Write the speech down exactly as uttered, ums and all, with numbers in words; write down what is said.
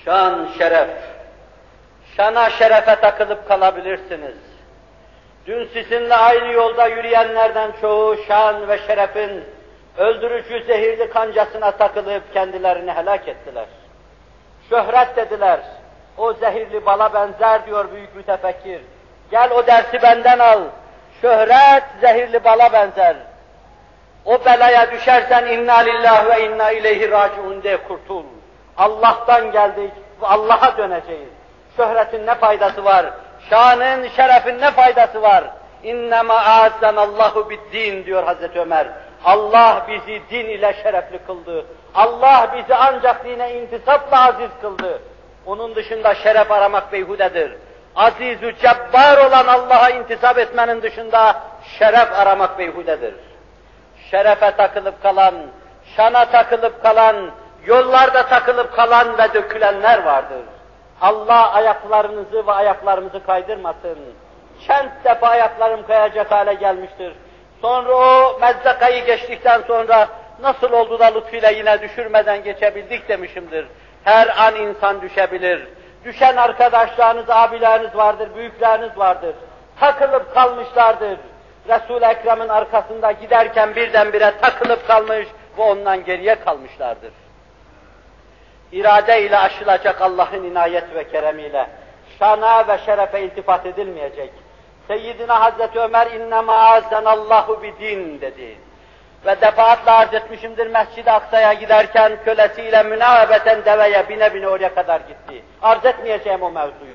Şan, şeref. Şana, şerefe takılıp kalabilirsiniz. Dün sizinle aynı yolda yürüyenlerden çoğu şan ve şerefin öldürücü zehirli kancasına takılıp kendilerini helak ettiler. Şöhret dediler, o zehirli bala benzer diyor büyük mütefekkir. Gel o dersi benden al, şöhret zehirli bala benzer. O belaya düşersen inna lillahi ve inna ileyhi raciun de kurtul. Allah'tan geldik ve Allah'a döneceğiz. Şöhretin ne faydası var? Şanın, şerefin ne faydası var? İnnemâ a'azzanallahu bid-din diyor Hazreti Ömer. Allah bizi din ile şerefli kıldı. Allah bizi ancak dine intisapla aziz kıldı. Onun dışında şeref aramak beyhudedir. Aziz-ü cebbar olan Allah'a intisap etmenin dışında şeref aramak beyhudedir. Şerefe takılıp kalan, şana takılıp kalan, yollarda takılıp kalan ve dökülenler vardır. Allah ayaklarınızı ve ayaklarımızı kaydırmasın. Çent defa ayaklarım kayacak hale gelmiştir. Sonra o mezzakayı geçtikten sonra nasıl oldu da lütfuyla yine düşürmeden geçebildik demişimdir. Her an insan düşebilir. Düşen arkadaşlarınız, abileriniz vardır, büyükleriniz vardır. Takılıp kalmışlardır. Resul-i Ekrem'in arkasında giderken birdenbire takılıp kalmış ve ondan geriye kalmışlardır. İrade ile aşılacak Allah'ın inayet ve keremiyle şana ve şerefe iltifat edilmeyecek. Seyyidina Hazreti Ömer innemâ a'azzanallahu bid-din dedi. Ve defaatle arz etmişimdir, Mescid-i Aksa'ya giderken kölesiyle münâbeten deveye bine bine oraya kadar gitti. Arz etmeyeceğim o mevzuyu.